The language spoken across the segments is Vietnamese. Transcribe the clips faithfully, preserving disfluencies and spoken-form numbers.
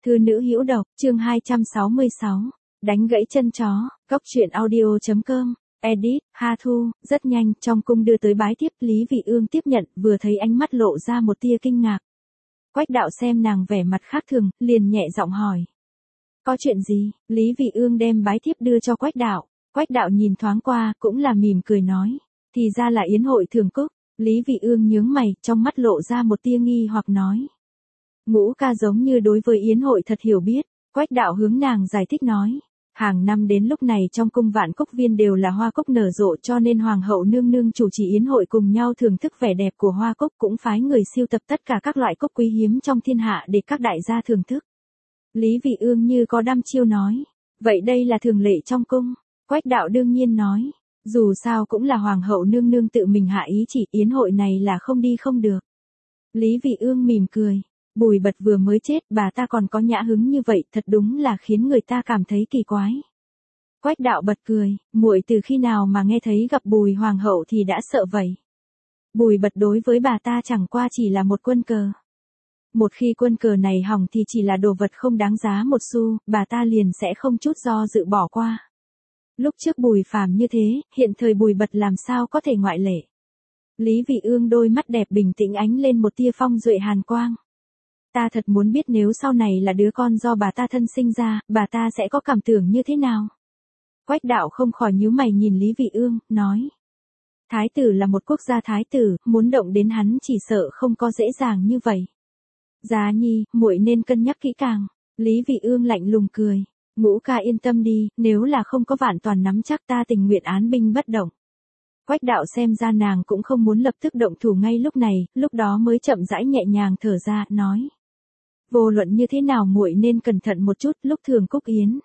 Thư nữ hữu độc, chương hai trăm sáu mươi sáu, đánh gãy chân chó, góc truyện audio.com, edit, Ha Thu, rất nhanh, trong cung đưa tới bái tiếp, Lý Vị Ương tiếp nhận, vừa thấy ánh mắt lộ ra một tia kinh ngạc. Quách đạo xem nàng vẻ mặt khác thường, liền nhẹ giọng hỏi. Có chuyện gì? Lý Vị Ương đem bái tiếp đưa cho Quách đạo. Quách đạo nhìn thoáng qua, cũng là mỉm cười nói. Thì ra là yến hội thường cúc. Lý Vị Ương nhướng mày, trong mắt lộ ra một tia nghi hoặc nói. Ngũ ca giống như đối với yến hội thật hiểu biết. Quách đạo hướng nàng giải thích nói. Hàng năm đến lúc này trong cung Vạn Cúc Viên đều là hoa cúc nở rộ, cho nên hoàng hậu nương nương chủ trì yến hội cùng nhau thưởng thức vẻ đẹp của hoa cúc, cũng phái người siêu tập tất cả các loại cúc quý hiếm trong thiên hạ để các đại gia thưởng thức. Lý Vị Ương như có đăm chiêu nói. Vậy đây là thường lệ trong cung. Quách đạo đương nhiên nói. Dù sao cũng là hoàng hậu nương nương tự mình hạ ý chỉ, yến hội này là không đi không được. Lý Vị Ương mỉm cười. Bùi Bật vừa mới chết, bà ta còn có nhã hứng như vậy, thật đúng là khiến người ta cảm thấy kỳ quái. Quách đạo bật cười, muội từ khi nào mà nghe thấy gặp Bùi hoàng hậu thì đã sợ vậy. Bùi Bật đối với bà ta chẳng qua chỉ là một quân cờ. Một khi quân cờ này hỏng thì chỉ là đồ vật không đáng giá một xu, bà ta liền sẽ không chút do dự bỏ qua. Lúc trước Bùi Phàm như thế, hiện thời Bùi Bật làm sao có thể ngoại lệ. Lý Vị Ương đôi mắt đẹp bình tĩnh ánh lên một tia phong duệ hàn quang. Ta thật muốn biết nếu sau này là đứa con do bà ta thân sinh ra, bà ta sẽ có cảm tưởng như thế nào. Quách đạo không khỏi nhíu mày nhìn Lý Vị Ương, nói. Thái tử là một quốc gia thái tử, muốn động đến hắn chỉ sợ không có dễ dàng như vậy. Giá nhi, muội nên cân nhắc kỹ càng. Lý Vị Ương lạnh lùng cười. Ngũ ca yên tâm đi, nếu là không có vạn toàn nắm chắc ta tình nguyện án binh bất động. Quách đạo xem ra nàng cũng không muốn lập tức động thủ ngay lúc này, lúc đó mới chậm rãi nhẹ nhàng thở ra, nói. Vô luận như thế nào muội nên cẩn thận một chút lúc thường cúc yến.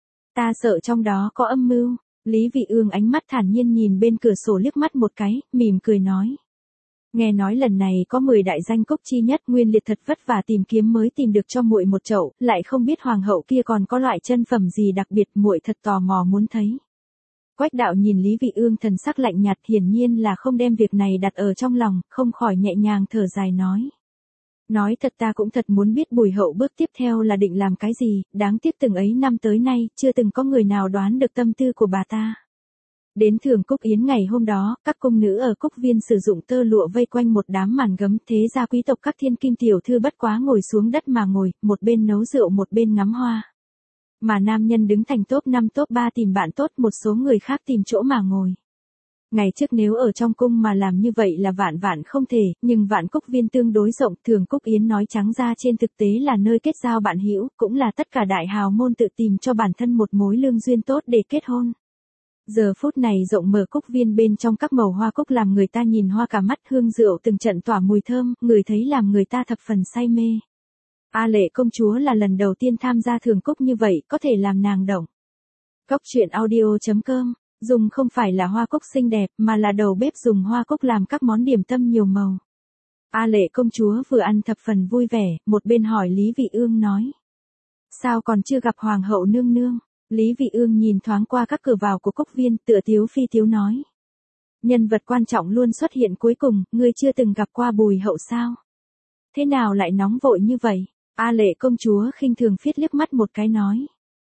Ta sợ trong đó có âm mưu. Lý Vị Ương ánh mắt thản nhiên nhìn bên cửa sổ liếc mắt một cái, mỉm cười nói. Nghe nói lần này có mười đại danh cúc chi nhất, Nguyên Liệt thật vất vả tìm kiếm mới tìm được cho muội một chậu, lại không biết hoàng hậu kia còn có loại chân phẩm gì đặc biệt, muội thật tò mò muốn thấy. Quách đạo nhìn Lý Vị Ương thần sắc lạnh nhạt, hiển nhiên là không đem việc này đặt ở trong lòng, không khỏi nhẹ nhàng thở dài nói. Nói thật ta cũng thật muốn biết Bùi hậu bước tiếp theo là định làm cái gì, đáng tiếc từng ấy năm tới nay, chưa từng có người nào đoán được tâm tư của bà ta. Đến thường cúc yến ngày hôm đó, các cung nữ ở Cúc Viên sử dụng tơ lụa vây quanh một đám màn gấm, thế gia quý tộc các thiên kim tiểu thư bất quá ngồi xuống đất mà ngồi, một bên nấu rượu một bên ngắm hoa. Mà nam nhân đứng thành top năm top ba tìm bạn tốt, một số người khác tìm chỗ mà ngồi. Ngày trước nếu ở trong cung mà làm như vậy là vạn vạn không thể, nhưng Vạn Cúc Viên tương đối rộng, thường cúc yến nói trắng ra trên thực tế là nơi kết giao bạn hữu, cũng là tất cả đại hào môn tự tìm cho bản thân một mối lương duyên tốt để kết hôn. Giờ phút này rộng mở cúc viên bên trong các màu hoa cúc làm người ta nhìn hoa cả mắt, hương rượu từng trận tỏa mùi thơm, người thấy làm người ta thập phần say mê. A Lệ công chúa là lần đầu tiên tham gia thường cúc như vậy, có thể làm nàng động. Góc truyện audio.com, dùng không phải là hoa cúc xinh đẹp, mà là đầu bếp dùng hoa cúc làm các món điểm tâm nhiều màu. A Lệ công chúa vừa ăn thập phần vui vẻ, một bên hỏi Lý Vị Ương nói. Sao còn chưa gặp hoàng hậu nương nương? Lý Vị Ương nhìn thoáng qua các cửa vào của Cúc Viên, tựa tiếu phi tiếu nói. Nhân vật quan trọng luôn xuất hiện cuối cùng, ngươi chưa từng gặp qua Bùi hậu sao? Thế nào lại nóng vội như vậy? A Lệ công chúa khinh thường phiết liếc mắt một cái nói.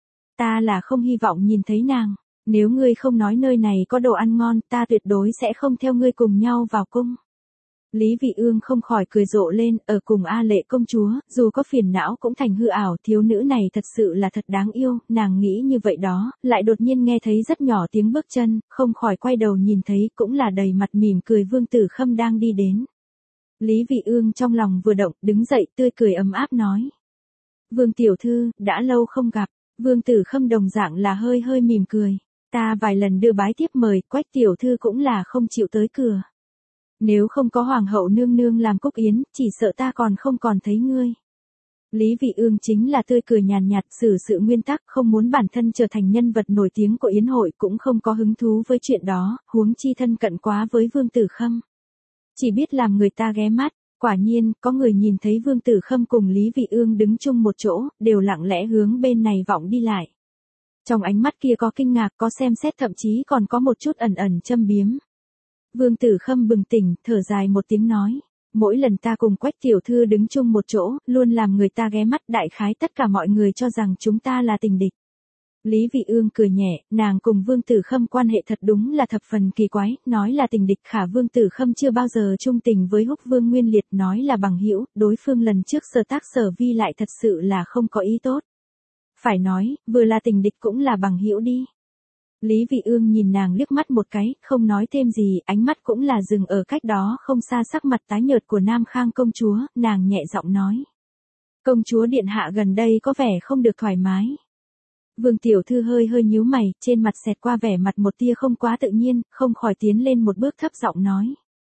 Ta là không hy vọng nhìn thấy nàng, nếu ngươi không nói nơi này có đồ ăn ngon, ta tuyệt đối sẽ không theo ngươi cùng nhau vào cung. Lý Vị Ương không khỏi cười rộ lên, ở cùng A Lệ công chúa, dù có phiền não cũng thành hư ảo, thiếu nữ này thật sự là thật đáng yêu, nàng nghĩ như vậy đó, lại đột nhiên nghe thấy rất nhỏ tiếng bước chân, không khỏi quay đầu nhìn thấy, cũng là đầy mặt mỉm cười Vương Tử Khâm đang đi đến. Lý Vị Ương trong lòng vừa động, đứng dậy tươi cười ấm áp nói. Vương tiểu thư, đã lâu không gặp. Vương Tử Khâm đồng dạng là hơi hơi mỉm cười. Ta vài lần đưa bái tiếp mời, Quách tiểu thư cũng là không chịu tới cửa. Nếu không có hoàng hậu nương nương làm cúc yến, chỉ sợ ta còn không còn thấy ngươi. Lý Vị Ương chính là tươi cười nhàn nhạt, xử sự nguyên tắc, không muốn bản thân trở thành nhân vật nổi tiếng của yến hội, cũng không có hứng thú với chuyện đó, huống chi thân cận quá với Vương Tử Khâm. Chỉ biết làm người ta ghé mắt. Quả nhiên, có người nhìn thấy Vương Tử Khâm cùng Lý Vị Ương đứng chung một chỗ, đều lặng lẽ hướng bên này vọng đi lại. Trong ánh mắt kia có kinh ngạc, có xem xét, thậm chí còn có một chút ẩn ẩn châm biếm. Vương Tử Khâm bừng tỉnh, thở dài một tiếng nói. mỗi lần ta cùng Quách tiểu thư đứng chung một chỗ, luôn làm người ta ghé mắt, đại khái tất cả mọi người cho rằng chúng ta là tình địch. Lý Vị Ương cười nhẹ, nàng cùng Vương Tử Khâm quan hệ thật đúng là thập phần kỳ quái, nói là tình địch khả Vương Tử Khâm chưa bao giờ trung tình với Húc Vương Nguyên Liệt, nói là bằng hữu, đối phương lần trước sở tác sở vi lại thật sự là không có ý tốt. Phải nói, vừa là tình địch cũng là bằng hữu đi. Lý Vị Ương nhìn nàng liếc mắt một cái, không nói thêm gì, ánh mắt cũng là dừng ở cách đó không xa sắc mặt tái nhợt của Nam Khang công chúa, nàng nhẹ giọng nói. Công chúa điện hạ gần đây có vẻ không được thoải mái. Vương tiểu thư hơi hơi nhíu mày, trên mặt xẹt qua vẻ mặt một tia không quá tự nhiên, không khỏi tiến lên một bước thấp giọng nói.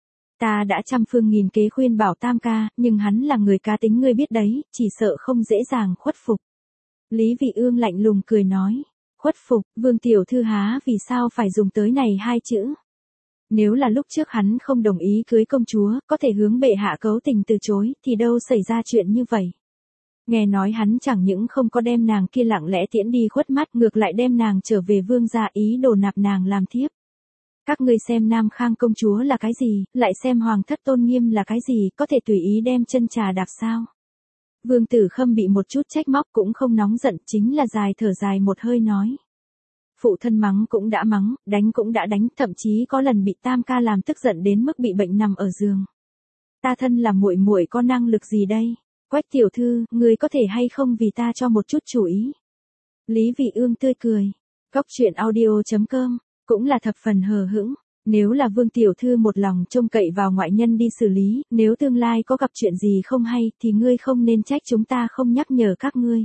Ta đã trăm phương nghìn kế khuyên bảo Tam ca, nhưng hắn là người cá tính ngươi biết đấy, chỉ sợ không dễ dàng khuất phục. Lý Vị Ương lạnh lùng cười nói. Khuất phục, Vương tiểu thư há vì sao phải dùng tới này hai chữ. Nếu là lúc trước hắn không đồng ý cưới công chúa, có thể hướng bệ hạ cấu tình từ chối, thì đâu xảy ra chuyện như vậy. Nghe nói hắn chẳng những không có đem nàng kia lặng lẽ tiễn đi khuất mắt, ngược lại đem nàng trở về vương gia, ý đồ nạp nàng làm thiếp. Các ngươi xem Nam Khang công chúa là cái gì, lại xem hoàng thất tôn nghiêm là cái gì, có thể tùy ý đem chân trà đạp sao. Vương Tử Khâm bị một chút trách móc cũng không nóng giận, chính là dài thở dài một hơi nói. Phụ thân mắng cũng đã mắng, đánh cũng đã đánh, thậm chí có lần bị Tam ca làm tức giận đến mức bị bệnh nằm ở giường. Ta thân là muội muội có năng lực gì đây? Quách tiểu thư, người có thể hay không vì ta cho một chút chủ ý? Lý Vị Ương tươi cười. Cóc truyện audio chấm com, cũng là thập phần hờ hững. Nếu là Vương tiểu thư một lòng trông cậy vào ngoại nhân đi xử lý, nếu tương lai có gặp chuyện gì không hay, thì ngươi không nên trách chúng ta không nhắc nhở các ngươi.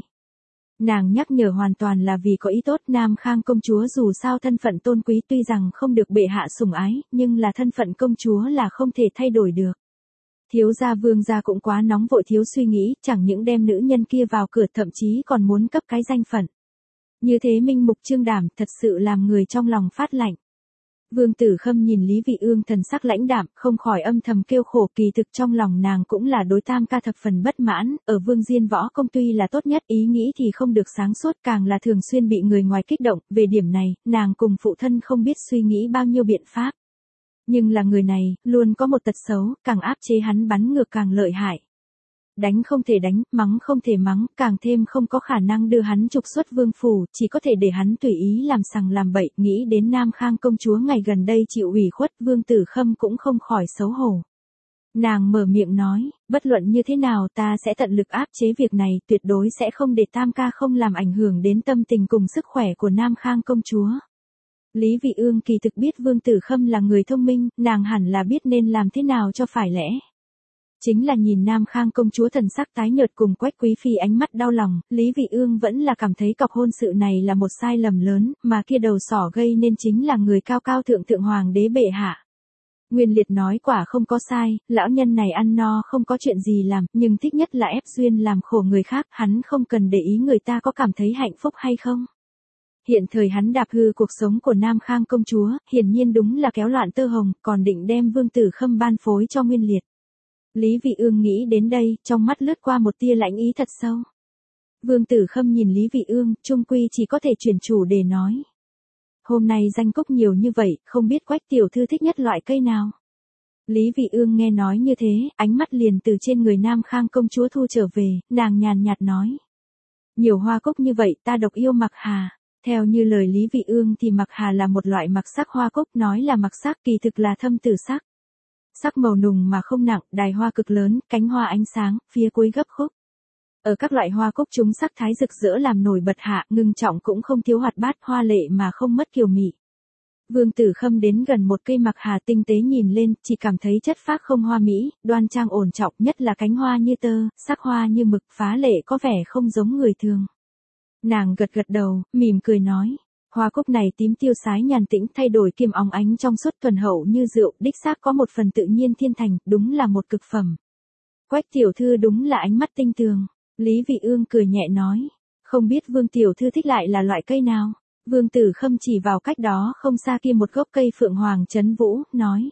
Nàng nhắc nhở hoàn toàn là vì có ý tốt. Nam Khang công chúa dù sao thân phận tôn quý, tuy rằng không được bệ hạ sủng ái, nhưng là thân phận công chúa là không thể thay đổi được. Thiếu gia Vương gia cũng quá nóng vội thiếu suy nghĩ, chẳng những đem nữ nhân kia vào cửa, thậm chí còn muốn cấp cái danh phận. Như thế minh mục trương đảm, thật sự làm người trong lòng phát lạnh. Vương Tử Khâm nhìn Lý Vị Ương thần sắc lãnh đạm, không khỏi âm thầm kêu khổ, kỳ thực trong lòng nàng cũng là đối Tam ca thập phần bất mãn, ở Vương Diên võ công tuy là tốt nhất, ý nghĩ thì không được sáng suốt, càng là thường xuyên bị người ngoài kích động, về điểm này, nàng cùng phụ thân không biết suy nghĩ bao nhiêu biện pháp. Nhưng là người này, luôn có một tật xấu, càng áp chế hắn bắn ngược càng lợi hại. Đánh không thể đánh, mắng không thể mắng, càng thêm không có khả năng đưa hắn trục xuất vương phủ, chỉ có thể để hắn tùy ý làm sằng làm bậy. Nghĩ đến Nam Khang công chúa ngày gần đây chịu ủy khuất, Vương Tử Khâm cũng không khỏi xấu hổ. Nàng mở miệng nói, bất luận như thế nào ta sẽ tận lực áp chế việc này, tuyệt đối sẽ không để Tam ca không làm ảnh hưởng đến tâm tình cùng sức khỏe của Nam Khang công chúa. Lý Vị Ương kỳ thực biết Vương Tử Khâm là người thông minh, nàng hẳn là biết nên làm thế nào cho phải lẽ. Chính là nhìn Nam Khang công chúa thần sắc tái nhợt cùng Quách quý phi ánh mắt đau lòng, Lý Vị Ương vẫn là cảm thấy cọc hôn sự này là một sai lầm lớn, mà kia đầu sỏ gây nên chính là người cao cao thượng thượng hoàng đế bệ hạ. Nguyên Liệt nói quả không có sai, lão nhân này ăn no không có chuyện gì làm, nhưng thích nhất là ép duyên làm khổ người khác, hắn không cần để ý người ta có cảm thấy hạnh phúc hay không. Hiện thời hắn đạp hư cuộc sống của Nam Khang công chúa, hiển nhiên đúng là kéo loạn tơ hồng, còn định đem Vương Tử Khâm ban phối cho Nguyên Liệt. Lý Vị Ương nghĩ đến đây, trong mắt lướt qua một tia lãnh ý thật sâu. Vương Tử Khâm nhìn Lý Vị Ương, trung quy chỉ có thể chuyển chủ để nói. Hôm nay danh cúc nhiều như vậy, không biết Quách tiểu thư thích nhất loại cây nào. Lý Vị Ương nghe nói như thế, ánh mắt liền từ trên người Nam Khang công chúa thu trở về, nàng nhàn nhạt nói. Nhiều hoa cúc như vậy ta độc yêu mặc hà. Theo như lời Lý Vị Ương thì mặc hà là một loại mặc sắc hoa cúc, nói là mặc sắc kỳ thực là thâm tử sắc. Sắc màu nùng mà không nặng, đài hoa cực lớn, cánh hoa ánh sáng, phía cuối gấp khúc. Ở các loại hoa cúc chúng sắc thái rực rỡ làm nổi bật hạ, ngưng trọng cũng không thiếu hoạt bát, hoa lệ mà không mất kiều mị. Vương Tử Khâm đến gần một cây mặc hà tinh tế nhìn lên, chỉ cảm thấy chất phác không hoa mỹ, đoan trang ổn trọng, nhất là cánh hoa như tơ, sắc hoa như mực, phá lệ có vẻ không giống người thường. Nàng gật gật đầu, mỉm cười nói. Hoa cúc này tím tiêu sái nhàn tĩnh, thay đổi kim óng ánh trong suốt thuần hậu như rượu, đích xác có một phần tự nhiên thiên thành, đúng là một cực phẩm. Quách tiểu thư đúng là ánh mắt tinh tường. Lý Vị Ương cười nhẹ nói. Không biết Vương tiểu thư thích lại là loại cây nào? Vương Tử Khâm chỉ vào cách đó không xa kia một gốc cây phượng hoàng trấn vũ, nói.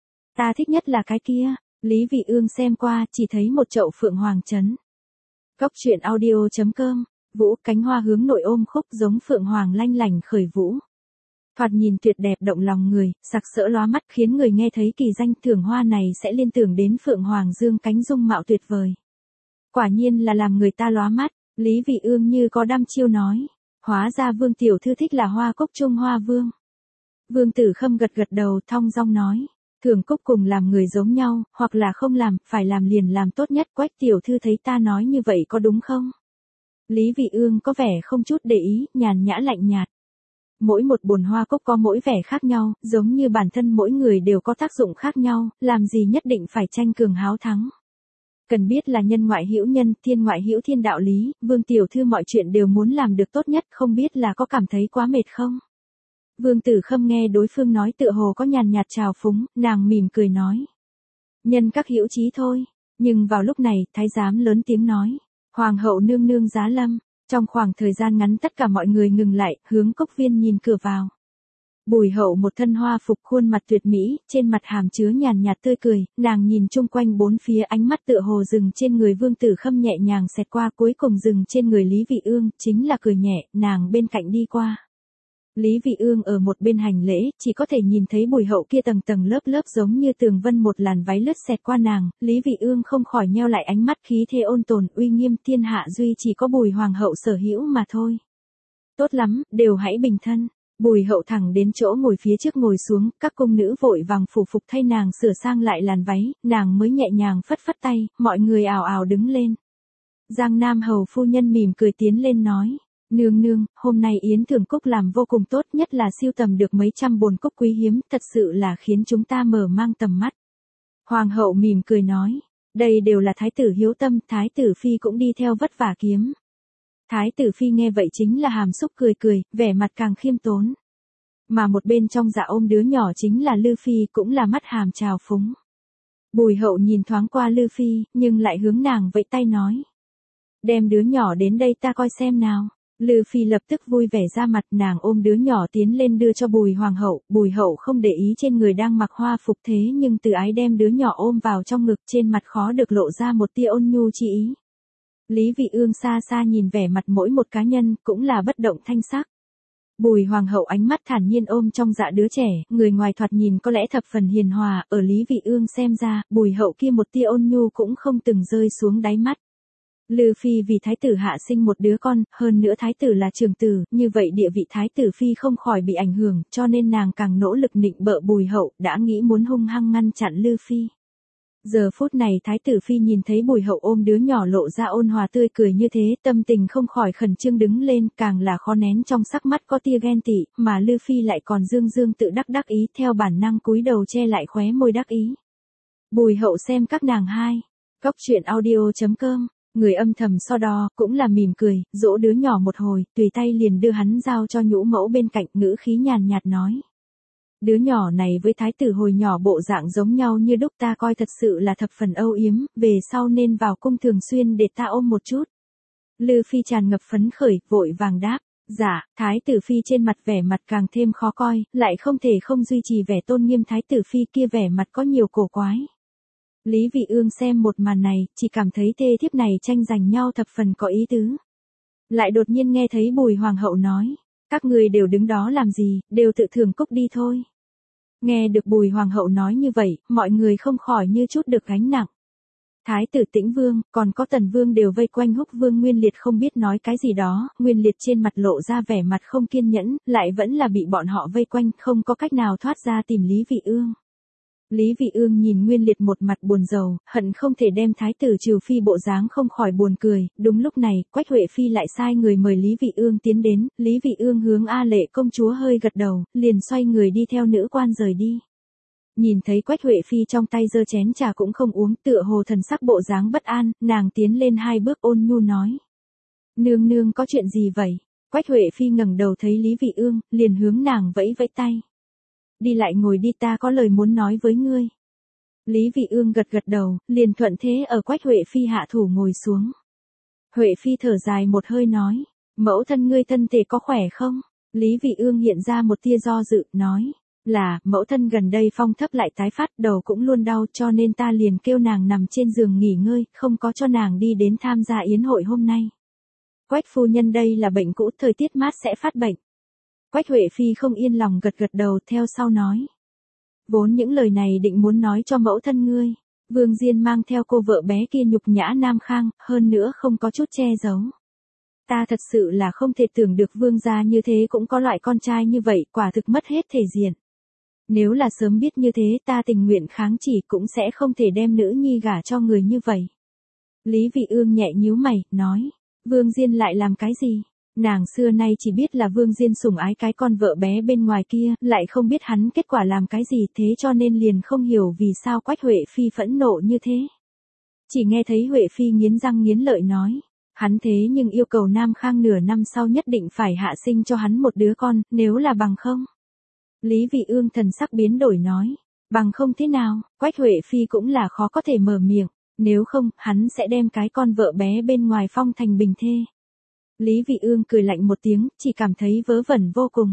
Ta thích nhất là cái kia. Lý Vị Ương xem qua, chỉ thấy một chậu phượng hoàng trấn. Cóc truyện audio chấm com. Vũ, cánh hoa hướng nội ôm khúc giống phượng hoàng lanh lành khởi vũ. Thoạt nhìn tuyệt đẹp động lòng người, sặc sỡ lóa mắt khiến người nghe thấy kỳ danh thưởng hoa này sẽ liên tưởng đến Phượng Hoàng Dương cánh dung mạo tuyệt vời. Quả nhiên là làm người ta lóa mắt, Lý Vị Ương như có đăm chiêu nói. Hóa ra Vương tiểu thư thích là hoa cúc Trung Hoa Vương. Vương Tử Khâm gật gật đầu thong dong nói. Thường cúc cùng làm người giống nhau, hoặc là không làm, phải làm liền làm tốt nhất. Quách tiểu thư thấy ta nói như vậy có đúng không? Lý Vị Ương có vẻ không chút để ý, nhàn nhã lạnh nhạt. Mỗi một bồn hoa cúc có mỗi vẻ khác nhau, giống như bản thân mỗi người đều có tác dụng khác nhau, làm gì nhất định phải tranh cường háo thắng. Cần biết là nhân ngoại hữu nhân, thiên ngoại hữu thiên đạo lý, Vương tiểu thư mọi chuyện đều muốn làm được tốt nhất, không biết là có cảm thấy quá mệt không? Vương Tử Khâm nghe đối phương nói tựa hồ có nhàn nhạt trào phúng, nàng mỉm cười nói. Nhân các hữu chí thôi, nhưng vào lúc này, thái giám lớn tiếng nói. Hoàng hậu nương nương giá lâm, trong khoảng thời gian ngắn tất cả mọi người ngừng lại, hướng cốc viên nhìn cửa vào. Bùi hậu một thân hoa phục khuôn mặt tuyệt mỹ, trên mặt hàm chứa nhàn nhạt tươi cười, nàng nhìn chung quanh bốn phía ánh mắt tựa hồ dừng trên người Vương Tử Khâm nhẹ nhàng xẹt qua cuối cùng dừng trên người Lý Vị Ương, chính là cười nhẹ, nàng bên cạnh đi qua. Lý Vị Ương ở một bên hành lễ, chỉ có thể nhìn thấy bùi hậu kia tầng tầng lớp lớp giống như tường vân một làn váy lướt xẹt qua nàng, Lý Vị Ương không khỏi nheo lại ánh mắt khí thế ôn tồn uy nghiêm thiên hạ duy chỉ có bùi hoàng hậu sở hữu mà thôi. Tốt lắm, đều hãy bình thân. Bùi hậu thẳng đến chỗ ngồi phía trước ngồi xuống, các cung nữ vội vàng phủ phục thay nàng sửa sang lại làn váy, nàng mới nhẹ nhàng phất phất tay, mọi người ào ào đứng lên. Giang Nam hầu phu nhân mỉm cười tiến lên nói. Nương nương, hôm nay Yến Thường Cúc làm vô cùng tốt, nhất là siêu tầm được mấy trăm bồn cúc quý hiếm, thật sự là khiến chúng ta mở mang tầm mắt. Hoàng hậu mỉm cười nói, đây đều là thái tử hiếu tâm, thái tử phi cũng đi theo vất vả kiếm. Thái tử phi nghe vậy chính là hàm xúc cười cười, vẻ mặt càng khiêm tốn. Mà một bên trong dạ ôm đứa nhỏ chính là Lư Phi, cũng là mắt hàm trào phúng. Bùi hậu nhìn thoáng qua Lư Phi, nhưng lại hướng nàng vẫy tay nói. Đem đứa nhỏ đến đây ta coi xem nào. Lư Phi lập tức vui vẻ ra mặt, nàng ôm đứa nhỏ tiến lên đưa cho bùi hoàng hậu, bùi hậu không để ý trên người đang mặc hoa phục thế nhưng từ ái đem đứa nhỏ ôm vào trong ngực, trên mặt khó được lộ ra một tia ôn nhu chi ý. Lý Vị Ương xa xa nhìn vẻ mặt mỗi một cá nhân, cũng là bất động thanh sắc. Bùi hoàng hậu ánh mắt thản nhiên ôm trong dạ đứa trẻ, người ngoài thoạt nhìn có lẽ thập phần hiền hòa, ở Lý Vị Ương xem ra, bùi hậu kia một tia ôn nhu cũng không từng rơi xuống đáy mắt. Lư Phi vì thái tử hạ sinh một đứa con, hơn nữa thái tử là trưởng tử, như vậy địa vị thái tử Phi không khỏi bị ảnh hưởng, cho nên nàng càng nỗ lực nịnh bợ bùi hậu, đã nghĩ muốn hung hăng ngăn chặn Lư Phi. Giờ phút này thái tử Phi nhìn thấy bùi hậu ôm đứa nhỏ lộ ra ôn hòa tươi cười như thế, tâm tình không khỏi khẩn trương đứng lên, càng là khó nén trong sắc mắt có tia ghen tị, mà Lư Phi lại còn dương dương tự đắc đắc ý, theo bản năng cúi đầu che lại khóe môi đắc ý. Bùi hậu xem các nàng hai. Góc truyện audio chấm com. Người âm thầm so đo, cũng là mỉm cười, dỗ đứa nhỏ một hồi, tùy tay liền đưa hắn giao cho nhũ mẫu bên cạnh, ngữ khí nhàn nhạt nói. Đứa nhỏ này với thái tử hồi nhỏ bộ dạng giống nhau như đúc, ta coi thật sự là thập phần âu yếm, về sau nên vào cung thường xuyên để ta ôm một chút. Lư Phi tràn ngập phấn khởi, vội vàng đáp. Dạ, thái tử Phi trên mặt vẻ mặt càng thêm khó coi, lại không thể không duy trì vẻ tôn nghiêm thái tử Phi kia vẻ mặt có nhiều cổ quái. Lý Vị Ương xem một màn này, chỉ cảm thấy thê thiếp này tranh giành nhau thập phần có ý tứ. Lại đột nhiên nghe thấy bùi hoàng hậu nói, các người đều đứng đó làm gì, đều tự thưởng cúc đi thôi. Nghe được bùi hoàng hậu nói như vậy, mọi người không khỏi như chút được gánh nặng. Thái tử Tĩnh Vương, còn có Tần Vương đều vây quanh Húc Vương Nguyên Liệt không biết nói cái gì đó, Nguyên Liệt trên mặt lộ ra vẻ mặt không kiên nhẫn, lại vẫn là bị bọn họ vây quanh, không có cách nào thoát ra tìm Lý Vị Ương. Lý Vị Ương nhìn Nguyên Liệt một mặt buồn rầu, hận không thể đem thái tử trừ phi bộ dáng không khỏi buồn cười, đúng lúc này, Quách Huệ Phi lại sai người mời Lý Vị Ương tiến đến, Lý Vị Ương hướng A Lệ công chúa hơi gật đầu, liền xoay người đi theo nữ quan rời đi. Nhìn thấy Quách Huệ Phi trong tay giơ chén trà cũng không uống, tựa hồ thần sắc bộ dáng bất an, nàng tiến lên hai bước ôn nhu nói. Nương nương có chuyện gì vậy? Quách Huệ Phi ngẩng đầu thấy Lý Vị Ương, liền hướng nàng vẫy vẫy tay. Đi lại ngồi đi, ta có lời muốn nói với ngươi. Lý Vị Ương gật gật đầu, liền thuận thế ở Quách Huệ Phi hạ thủ ngồi xuống. Huệ Phi thở dài một hơi nói, mẫu thân ngươi thân thể có khỏe không? Lý Vị Ương hiện ra một tia do dự, nói, là, mẫu thân gần đây phong thấp lại tái phát, đầu cũng luôn đau, cho nên ta liền kêu nàng nằm trên giường nghỉ ngơi, không có cho nàng đi đến tham gia yến hội hôm nay. Quách phu nhân đây là bệnh cũ, thời tiết mát sẽ phát bệnh. Quách Huệ Phi không yên lòng gật gật đầu theo sau nói. Vốn những lời này định muốn nói cho mẫu thân ngươi. Vương Diên mang theo cô vợ bé kia nhục nhã Nam Khang, hơn nữa không có chút che giấu. Ta thật sự là không thể tưởng được vương gia như thế cũng có loại con trai như vậy, quả thực mất hết thể diện. Nếu là sớm biết như thế ta tình nguyện kháng chỉ cũng sẽ không thể đem nữ nhi gả cho người như vậy. Lý Vị Ương nhẹ nhíu mày, nói. Vương Diên lại làm cái gì? Nàng xưa nay chỉ biết là Vương Diên sủng ái cái con vợ bé bên ngoài kia, lại không biết hắn kết quả làm cái gì, thế cho nên liền không hiểu vì sao Quách Huệ Phi phẫn nộ như thế. Chỉ nghe thấy Huệ Phi nghiến răng nghiến lợi nói. Hắn thế nhưng yêu cầu Nam Khang nửa năm sau nhất định phải hạ sinh cho hắn một đứa con, nếu là bằng không. Lý Vị Ương thần sắc biến đổi nói. Bằng không thế nào, Quách Huệ Phi cũng là khó có thể mở miệng, nếu không, hắn sẽ đem cái con vợ bé bên ngoài phong thành bình thê. Lý Vị Ương cười lạnh một tiếng, chỉ cảm thấy vớ vẩn vô cùng.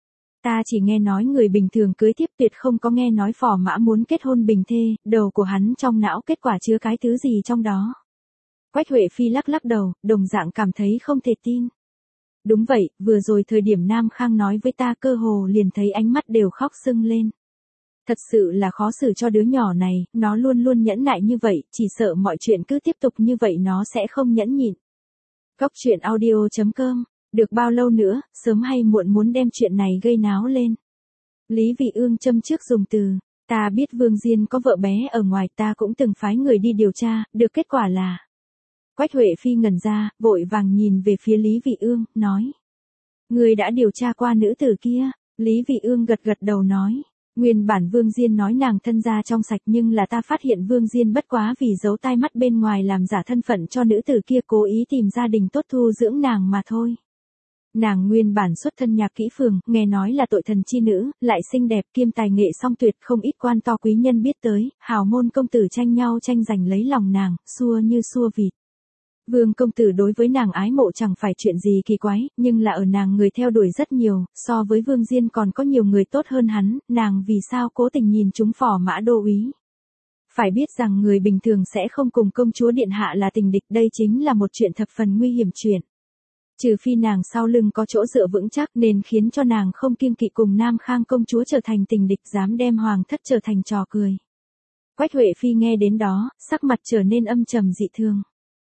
Ta chỉ nghe nói người bình thường cưới thiếp, tuyệt không có nghe nói phò mã muốn kết hôn bình thê, đầu của hắn trong não kết quả chứa cái thứ gì trong đó. Quách Huệ Phi lắc lắc đầu, đồng dạng cảm thấy không thể tin. Đúng vậy, vừa rồi thời điểm Nam Khang nói với ta cơ hồ liền thấy ánh mắt đều khóc sưng lên. Thật sự là khó xử cho đứa nhỏ này, nó luôn luôn nhẫn nại như vậy, chỉ sợ mọi chuyện cứ tiếp tục như vậy nó sẽ không nhẫn nhịn. Góc truyện audio chấm com, được bao lâu nữa, sớm hay muộn muốn đem chuyện này gây náo lên. Lý Vị Ương châm trước dùng từ, ta biết Vương Diên có vợ bé ở ngoài, ta cũng từng phái người đi điều tra, được kết quả là. Quách Huệ Phi ngẩn ra, vội vàng nhìn về phía Lý Vị Ương, nói. Người đã điều tra qua nữ tử kia, Lý Vị Ương gật gật đầu nói. Nguyên bản Vương Diên nói nàng thân gia trong sạch nhưng là ta phát hiện Vương Diên bất quá vì giấu tai mắt bên ngoài làm giả thân phận cho nữ tử kia cố ý tìm gia đình tốt thu dưỡng nàng mà thôi. Nàng nguyên bản xuất thân nhạc kỹ phường, nghe nói là tội thần chi nữ, lại xinh đẹp kiêm tài nghệ song tuyệt, không ít quan to quý nhân biết tới, hào môn công tử tranh nhau tranh giành lấy lòng nàng, xua như xua vịt. Vương công tử đối với nàng ái mộ chẳng phải chuyện gì kỳ quái, nhưng là ở nàng người theo đuổi rất nhiều, so với Vương Diên còn có nhiều người tốt hơn hắn, nàng vì sao cố tình nhìn chúng phò mã đô úy. Phải biết rằng người bình thường sẽ không cùng công chúa điện hạ là tình địch, đây chính là một chuyện thập phần nguy hiểm chuyện. Trừ phi nàng sau lưng có chỗ dựa vững chắc nên khiến cho nàng không kiêng kỵ cùng Nam Khang công chúa trở thành tình địch, dám đem hoàng thất trở thành trò cười. Quách Huệ Phi nghe đến đó, sắc mặt trở nên âm trầm dị thường.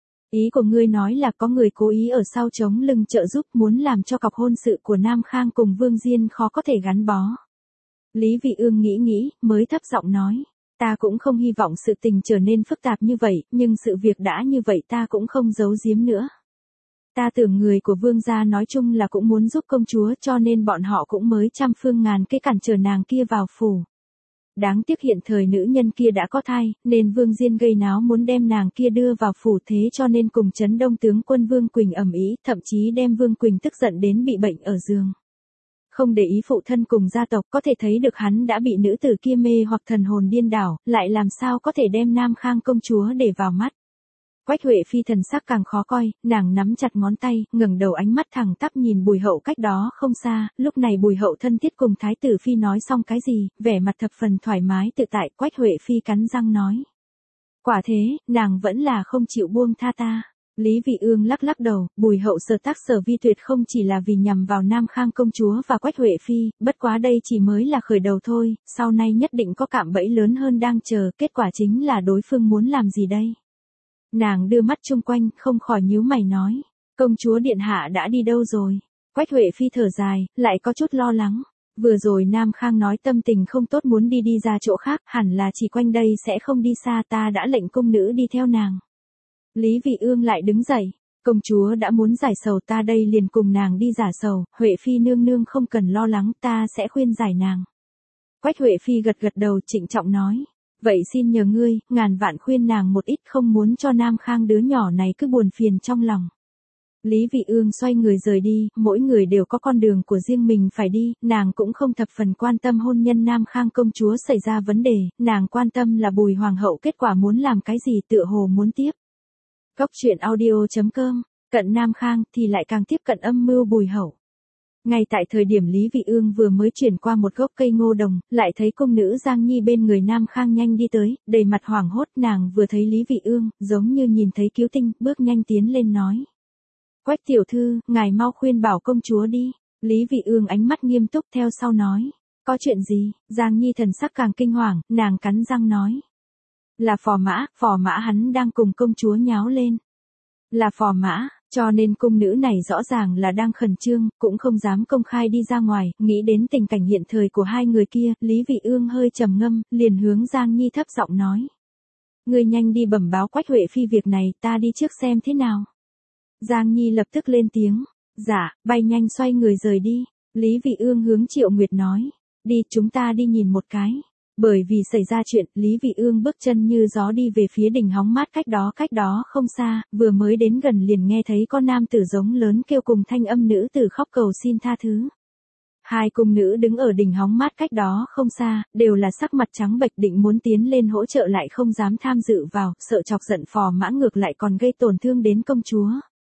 Ý của ngươi nói là có người cố ý ở sau chống lưng trợ giúp, muốn làm cho cọc hôn sự của Nam Khang cùng Vương Diên khó có thể gắn bó. Lý Vị Ương nghĩ nghĩ, mới thấp giọng nói. Ta cũng không hy vọng sự tình trở nên phức tạp như vậy, nhưng sự việc đã như vậy ta cũng không giấu giếm nữa. Ta tưởng người của Vương gia nói chung là cũng muốn giúp công chúa, cho nên bọn họ cũng mới trăm phương ngàn kế cản trở nàng kia vào phủ. Đáng tiếc hiện thời nữ nhân kia đã có thai, nên Vương Diên gây náo muốn đem nàng kia đưa vào phủ, thế cho nên cùng Trấn Đông tướng quân Vương Quỳnh ầm ĩ, thậm chí đem Vương Quỳnh tức giận đến bị bệnh ở giường. Không để ý phụ thân cùng gia tộc, có thể thấy được hắn đã bị nữ tử kia mê hoặc thần hồn điên đảo, lại làm sao có thể đem Nam Khang công chúa để vào mắt. Quách Huệ Phi thần sắc càng khó coi, nàng nắm chặt ngón tay, ngẩng đầu ánh mắt thẳng tắp nhìn Bùi Hậu cách đó không xa, lúc này Bùi Hậu thân thiết cùng Thái tử Phi nói xong cái gì, vẻ mặt thập phần thoải mái tự tại, Quách Huệ Phi cắn răng nói. Quả thế, nàng vẫn là không chịu buông tha ta. Lý Vị Ương lắc lắc đầu, Bùi Hậu sở tác sở vi tuyệt không chỉ là vì nhằm vào Nam Khang công chúa và Quách Huệ Phi, bất quá đây chỉ mới là khởi đầu thôi, sau này nhất định có cạm bẫy lớn hơn đang chờ, kết quả chính là đối phương muốn làm gì đây. Nàng đưa mắt chung quanh, không khỏi nhíu mày nói, công chúa điện hạ đã đi đâu rồi? Quách Huệ Phi thở dài, lại có chút lo lắng. Vừa rồi Nam Khang nói tâm tình không tốt muốn đi đi ra chỗ khác, hẳn là chỉ quanh đây sẽ không đi xa, ta đã lệnh cung nữ đi theo nàng. Lý Vị Ương lại đứng dậy, công chúa đã muốn giải sầu, ta đây liền cùng nàng đi giải sầu, Huệ Phi nương nương không cần lo lắng, ta sẽ khuyên giải nàng. Quách Huệ Phi gật gật đầu trịnh trọng nói. Vậy xin nhờ ngươi, ngàn vạn khuyên nàng một ít, không muốn cho Nam Khang đứa nhỏ này cứ buồn phiền trong lòng. Lý Vị Ương xoay người rời đi, mỗi người đều có con đường của riêng mình phải đi, nàng cũng không thập phần quan tâm hôn nhân Nam Khang công chúa xảy ra vấn đề, nàng quan tâm là Bùi Hoàng hậu kết quả muốn làm cái gì, tựa hồ muốn tiếp. Góc truyện audio chấm com, cận Nam Khang thì lại càng tiếp cận âm mưu Bùi hậu. Ngay tại thời điểm Lý Vị Ương vừa mới chuyển qua một gốc cây ngô đồng, lại thấy cung nữ Giang Nhi bên người Nam Khang nhanh đi tới, đầy mặt hoảng hốt, nàng vừa thấy Lý Vị Ương, giống như nhìn thấy cứu tinh, bước nhanh tiến lên nói. Quách tiểu thư, ngài mau khuyên bảo công chúa đi. Lý Vị Ương ánh mắt nghiêm túc theo sau nói. Có chuyện gì? Giang Nhi thần sắc càng kinh hoàng, nàng cắn răng nói. Là phò mã, phò mã hắn đang cùng công chúa nháo lên. Là phò mã, cho nên cung nữ này rõ ràng là đang khẩn trương, cũng không dám công khai đi ra ngoài, nghĩ đến tình cảnh hiện thời của hai người kia, Lý Vị Ương hơi trầm ngâm, liền hướng Giang Nhi thấp giọng nói. Ngươi nhanh đi bẩm báo Quách Huệ Phi việc này, ta đi trước xem thế nào. Giang Nhi lập tức lên tiếng, dạ, bay nhanh xoay người rời đi, Lý Vị Ương hướng Triệu Nguyệt nói, đi chúng ta đi nhìn một cái. Bởi vì xảy ra chuyện, Lý Vị Ương bước chân như gió đi về phía đỉnh hóng mát cách đó cách đó không xa, vừa mới đến gần liền nghe thấy con nam tử giống lớn kêu cùng thanh âm nữ tử khóc cầu xin tha thứ. Hai cung nữ đứng ở đỉnh hóng mát cách đó không xa, đều là sắc mặt trắng bệch định muốn tiến lên hỗ trợ lại không dám tham dự vào, sợ chọc giận phò mã ngược lại còn gây tổn thương đến công chúa.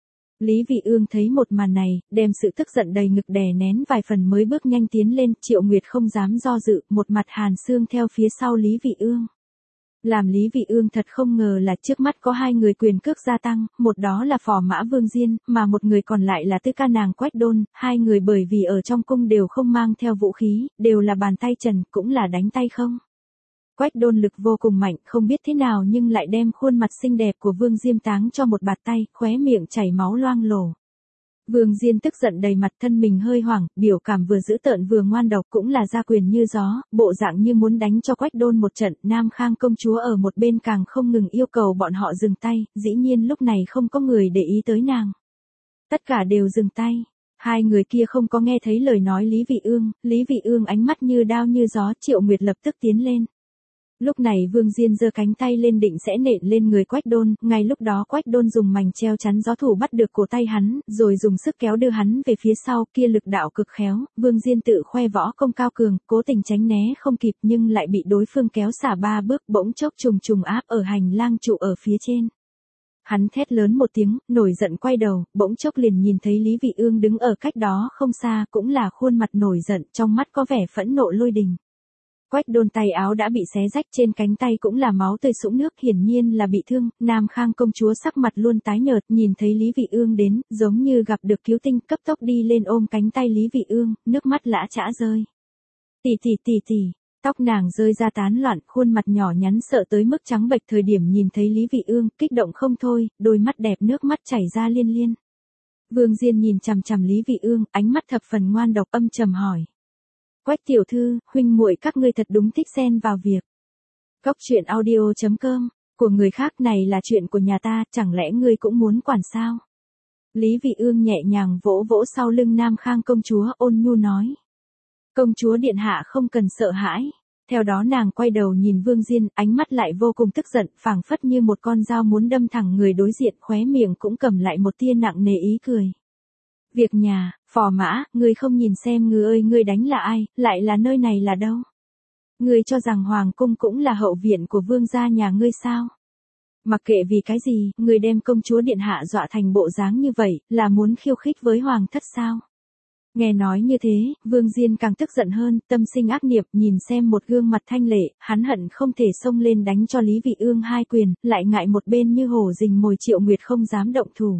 Lý Vị Ương thấy một màn này, đem sự tức giận đầy ngực đè nén vài phần mới bước nhanh tiến lên, Triệu Nguyệt không dám do dự, một mặt hàn xương theo phía sau Lý Vị Ương. Làm Lý Vị Ương thật không ngờ là trước mắt có hai người quyền cước gia tăng, một đó là phò mã Vương Diên, mà một người còn lại là tư ca nàng Quách Đôn, hai người bởi vì ở trong cung đều không mang theo vũ khí, đều là bàn tay trần, cũng là đánh tay không. Quách Đôn lực vô cùng mạnh, không biết thế nào nhưng lại đem khuôn mặt xinh đẹp của Vương Diêm táng cho một bạt tay, khóe miệng chảy máu loang lổ. Vương Diên tức giận đầy mặt, thân mình hơi hoảng, biểu cảm vừa dữ tợn vừa ngoan độc, cũng là ra quyền như gió, bộ dạng như muốn đánh cho Quách Đôn một trận. Nam Khang công chúa ở một bên càng không ngừng yêu cầu bọn họ dừng tay, dĩ nhiên lúc này không có người để ý tới nàng. Tất cả đều dừng tay. Hai người kia không có nghe thấy lời nói Lý Vị Ương, Lý Vị Ương ánh mắt như đao như gió, Triệu Nguyệt lập tức tiến lên. Lúc này Vương Diên giơ cánh tay lên định sẽ nện lên người Quách Đôn, ngay lúc đó Quách Đôn dùng mảnh treo chắn gió thủ bắt được cổ tay hắn, rồi dùng sức kéo đưa hắn về phía sau, kia lực đạo cực khéo, Vương Diên tự khoe võ công cao cường, cố tình tránh né không kịp nhưng lại bị đối phương kéo xả ba bước, bỗng chốc trùng trùng áp ở hành lang trụ ở phía trên. Hắn thét lớn một tiếng, nổi giận quay đầu, bỗng chốc liền nhìn thấy Lý Vị Ương đứng ở cách đó không xa, cũng là khuôn mặt nổi giận, trong mắt có vẻ phẫn nộ lôi đình. Quách Đôn tay áo đã bị xé rách, trên cánh tay cũng là máu tươi sũng nước, hiển nhiên là bị thương. Nam Khang công chúa sắc mặt luôn tái nhợt, nhìn thấy Lý Vị Ương đến, giống như gặp được cứu tinh, cấp tốc đi lên ôm cánh tay Lý Vị Ương, nước mắt lã chã rơi. Tỷ tỷ tỷ tỷ, tóc nàng rơi ra tán loạn, khuôn mặt nhỏ nhắn sợ tới mức trắng bệch, thời điểm nhìn thấy Lý Vị Ương, kích động không thôi, đôi mắt đẹp nước mắt chảy ra liên liên. Vương Diên nhìn chằm chằm Lý Vị Ương, ánh mắt thập phần ngoan độc, âm trầm hỏi. Quách tiểu thư, huynh muội các ngươi thật đúng thích xen vào việc. Cốc truyện audio chấm com, của người khác này là chuyện của nhà ta, chẳng lẽ ngươi cũng muốn quản sao? Lý Vị Ương nhẹ nhàng vỗ vỗ sau lưng Nam Khang công chúa, ôn nhu nói. Công chúa điện hạ không cần sợ hãi. Theo đó nàng quay đầu nhìn Vương Diên, ánh mắt lại vô cùng tức giận, phảng phất như một con dao muốn đâm thẳng người đối diện, khóe miệng cũng cầm lại một tia nặng nề ý cười. Việc nhà, phò mã, ngươi không nhìn xem ngươi ơi ngươi đánh là ai, lại là nơi này là đâu? Ngươi cho rằng hoàng cung cũng là hậu viện của vương gia nhà ngươi sao? Mặc kệ vì cái gì, ngươi đem công chúa điện hạ dọa thành bộ dáng như vậy, là muốn khiêu khích với hoàng thất sao? Nghe nói như thế, Vương Diên càng tức giận hơn, tâm sinh ác niệm, nhìn xem một gương mặt thanh lệ, hắn hận không thể xông lên đánh cho Lý Vị Ương hai quyền, lại ngại một bên như hổ rình mồi Triệu Nguyệt không dám động thủ.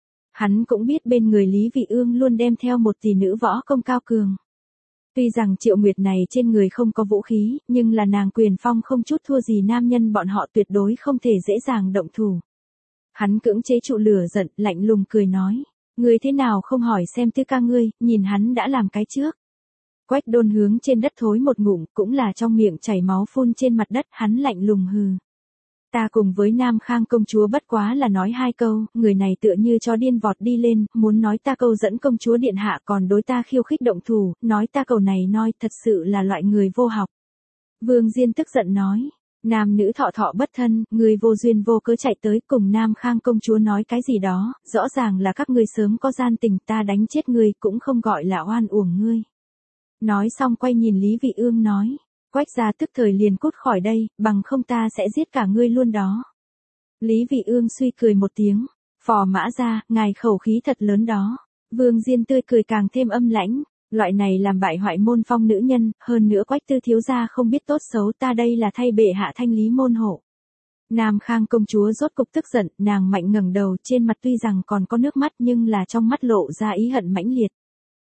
Hắn cũng biết bên người Lý Vị Ương luôn đem theo một tỷ nữ võ công cao cường. Tuy rằng Triệu Nguyệt này trên người không có vũ khí, nhưng là nàng quyền phong không chút thua gì nam nhân bọn họ, tuyệt đối không thể dễ dàng động thủ. Hắn cưỡng chế trụ lửa giận, lạnh lùng cười nói. Ngươi thế nào không hỏi xem tư ca ngươi, nhìn hắn đã làm cái trước. Quách Đôn hướng trên đất thối một ngụm, cũng là trong miệng chảy máu phun trên mặt đất, hắn lạnh lùng hừ. Ta cùng với Nam Khang công chúa bất quá là nói hai câu, người này tựa như chó điên vọt đi lên, muốn nói ta câu dẫn công chúa điện hạ còn đối ta khiêu khích động thủ, nói ta cầu này nói, thật sự là loại người vô học. Vương Diên tức giận nói, nam nữ thọ thọ bất thân, người vô duyên vô cớ chạy tới cùng Nam Khang công chúa nói cái gì đó, rõ ràng là các ngươi sớm có gian tình, ta đánh chết ngươi cũng không gọi là oan uổng ngươi. Nói xong quay nhìn Lý Vị Ương nói. Quách gia tức thời liền cút khỏi đây, bằng không ta sẽ giết cả ngươi luôn đó. Lý Vị Ương suy cười một tiếng, phò mã gia, ngài khẩu khí thật lớn đó. Vương Diên tươi cười càng thêm âm lãnh, loại này làm bại hoại môn phong nữ nhân, hơn nữa Quách tư thiếu gia không biết tốt xấu, ta đây là thay bệ hạ thanh lý môn hộ. Nam Khang công chúa rốt cục tức giận, nàng mạnh ngẩng đầu, trên mặt tuy rằng còn có nước mắt nhưng là trong mắt lộ ra ý hận mãnh liệt.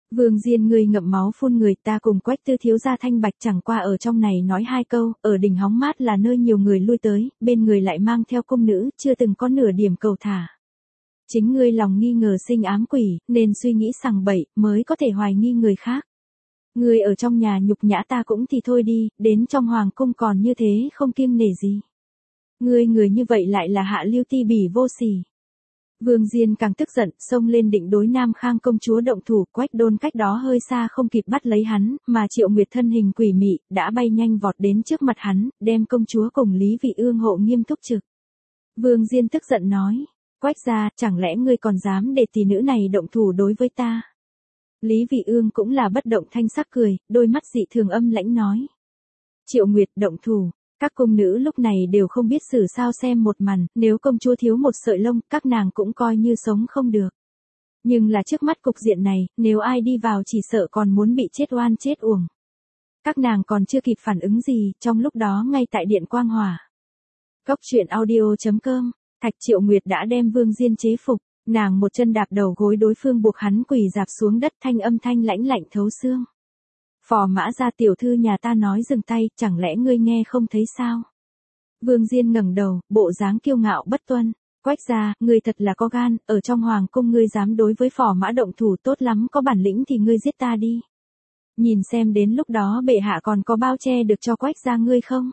Vương Diên ngươi ngậm máu phun người, ta cùng Quách Tư thiếu gia thanh bạch chẳng qua ở trong này nói hai câu, ở đỉnh hóng mát là nơi nhiều người lui tới, bên người lại mang theo cung nữ, chưa từng có nửa điểm cầu thả. Chính ngươi lòng nghi ngờ sinh ám quỷ, nên suy nghĩ sằng bậy, mới có thể hoài nghi người khác. Ngươi ở trong nhà nhục nhã ta cũng thì thôi đi, đến trong hoàng cung còn như thế không kiêng nể gì. Ngươi người như vậy lại là hạ lưu ti bỉ vô sỉ. Vương Diên càng tức giận, xông lên định đối Nam Khang công chúa động thủ, Quách Đôn cách đó hơi xa không kịp bắt lấy hắn, mà Triệu Nguyệt thân hình quỷ mị, đã bay nhanh vọt đến trước mặt hắn, đem công chúa cùng Lý Vị Ương hộ nghiêm túc trực. Vương Diên tức giận nói, Quách gia, chẳng lẽ ngươi còn dám để tỷ nữ này động thủ đối với ta? Lý Vị Ương cũng là bất động thanh sắc cười, đôi mắt dị thường âm lãnh nói. Triệu Nguyệt động thủ. Các cung nữ lúc này đều không biết xử sao xem một màn, nếu công chúa thiếu một sợi lông, các nàng cũng coi như sống không được. Nhưng là trước mắt cục diện này, nếu ai đi vào chỉ sợ còn muốn bị chết oan chết uổng. Các nàng còn chưa kịp phản ứng gì, trong lúc đó ngay tại điện quang hỏa. Góc truyện audio chấm com, Thạch Triệu Nguyệt đã đem Vương Diên chế phục, nàng một chân đạp đầu gối đối phương buộc hắn quỳ dạp xuống đất, thanh âm thanh lãnh lạnh thấu xương. Phò Mã gia tiểu thư nhà ta nói dừng tay, chẳng lẽ ngươi nghe không thấy sao? Vương Diên ngẩng đầu, bộ dáng kiêu ngạo bất tuân. Quách gia, ngươi thật là có gan, ở trong hoàng cung ngươi dám đối với Phò Mã động thủ, tốt lắm, có bản lĩnh thì ngươi giết ta đi. Nhìn xem đến lúc đó bệ hạ còn có bao che được cho Quách gia ngươi không?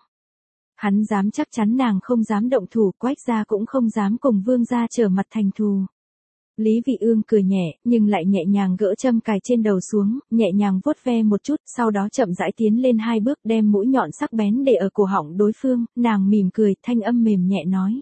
Hắn dám chắc chắn nàng không dám động thủ, Quách gia cũng không dám cùng Vương gia trở mặt thành thù. Lý Vị Ương cười nhẹ, nhưng lại nhẹ nhàng gỡ châm cài trên đầu xuống, nhẹ nhàng vuốt ve một chút, sau đó chậm rãi tiến lên hai bước, đem mũi nhọn sắc bén để ở cổ họng đối phương, nàng mỉm cười, thanh âm mềm nhẹ nói.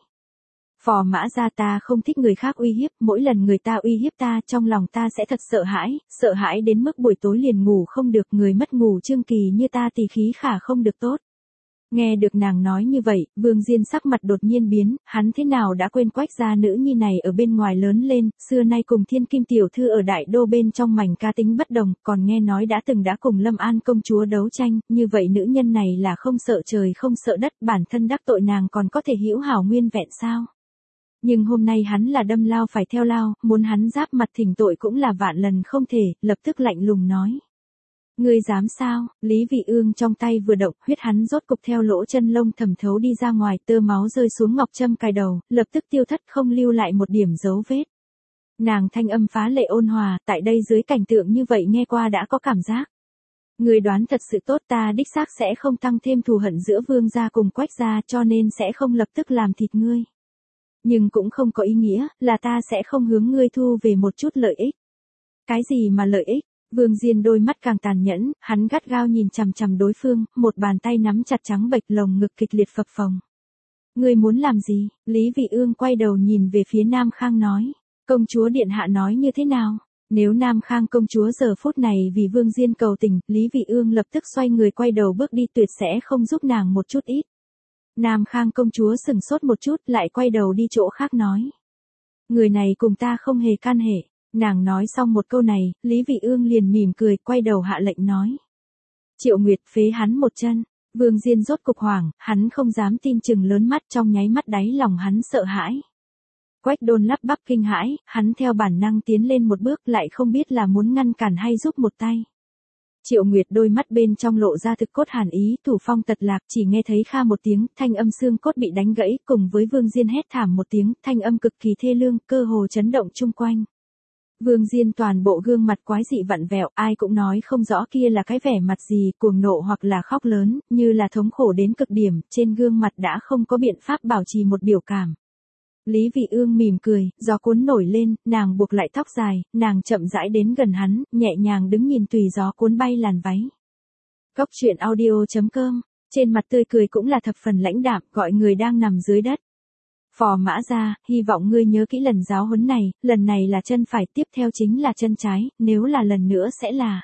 Phò Mã gia, ta không thích người khác uy hiếp, mỗi lần người ta uy hiếp ta, trong lòng ta sẽ thật sợ hãi, sợ hãi đến mức buổi tối liền ngủ không được, người mất ngủ trương kỳ như ta thì khí khả không được tốt. Nghe được nàng nói như vậy, Vương Diên sắc mặt đột nhiên biến, hắn thế nào đã quên Quách gia nữ nhi này ở bên ngoài lớn lên, xưa nay cùng Thiên Kim tiểu thư ở đại đô bên trong mảnh cá tính bất đồng, còn nghe nói đã từng đã cùng Lâm An công chúa đấu tranh, như vậy nữ nhân này là không sợ trời không sợ đất, bản thân đắc tội nàng còn có thể hữu hảo nguyên vẹn sao? Nhưng hôm nay hắn là đâm lao phải theo lao, muốn hắn giáp mặt thỉnh tội cũng là vạn lần không thể, lập tức lạnh lùng nói. Ngươi dám sao? Lý Vị Ương trong tay vừa động, huyết hắn rốt cục theo lỗ chân lông thẩm thấu đi ra ngoài, tơ máu rơi xuống ngọc châm cài đầu, lập tức tiêu thất không lưu lại một điểm dấu vết. Nàng thanh âm phá lệ ôn hòa, tại đây dưới cảnh tượng như vậy nghe qua đã có cảm giác. Ngươi đoán thật sự tốt, ta đích xác sẽ không tăng thêm thù hận giữa Vương gia cùng Quách gia, cho nên sẽ không lập tức làm thịt ngươi. Nhưng cũng không có ý nghĩa, là ta sẽ không hướng ngươi thu về một chút lợi ích. Cái gì mà lợi ích? Vương Diên đôi mắt càng tàn nhẫn, hắn gắt gao nhìn chằm chằm đối phương, một bàn tay nắm chặt trắng bệch lồng ngực kịch liệt phập phồng. Ngươi muốn làm gì? Lý Vị Ương quay đầu nhìn về phía Nam Khang nói. Công chúa điện hạ nói như thế nào? Nếu Nam Khang công chúa giờ phút này vì Vương Diên cầu tình, Lý Vị Ương lập tức xoay người quay đầu bước đi, tuyệt sẽ không giúp nàng một chút ít. Nam Khang công chúa sừng sốt một chút, lại quay đầu đi chỗ khác nói. Người này cùng ta không hề can hệ. Nàng nói xong một câu này, Lý Vị Ương liền mỉm cười, quay đầu hạ lệnh nói. Triệu Nguyệt, phế hắn một chân. Vương Diên rốt cục hoảng, hắn không dám tin, chừng lớn mắt, trong nháy mắt đáy lòng hắn sợ hãi. Quách Đôn lắp bắp kinh hãi, hắn theo bản năng tiến lên một bước, lại không biết là muốn ngăn cản hay giúp một tay. Triệu Nguyệt đôi mắt bên trong lộ ra thực cốt hàn ý, thủ phong tật lạc, chỉ nghe thấy kha một tiếng, thanh âm xương cốt bị đánh gãy, cùng với Vương Diên hét thảm một tiếng, thanh âm cực kỳ thê lương, cơ hồ chấn động chung quanh. Vương Diên toàn bộ gương mặt quái dị vặn vẹo, ai cũng nói không rõ kia là cái vẻ mặt gì, cuồng nộ hoặc là khóc lớn, như là thống khổ đến cực điểm, trên gương mặt đã không có biện pháp bảo trì một biểu cảm. Lý Vị Ương mỉm cười, gió cuốn nổi lên, nàng buộc lại tóc dài, nàng chậm rãi đến gần hắn, nhẹ nhàng đứng nhìn tùy gió cuốn bay làn váy. Góc truyện audio chấm com, trên mặt tươi cười cũng là thập phần lãnh đạm, gọi người đang nằm dưới đất. Phò Mã gia, hy vọng ngươi nhớ kỹ lần giáo huấn này, lần này là chân phải, tiếp theo chính là chân trái, nếu là lần nữa sẽ là.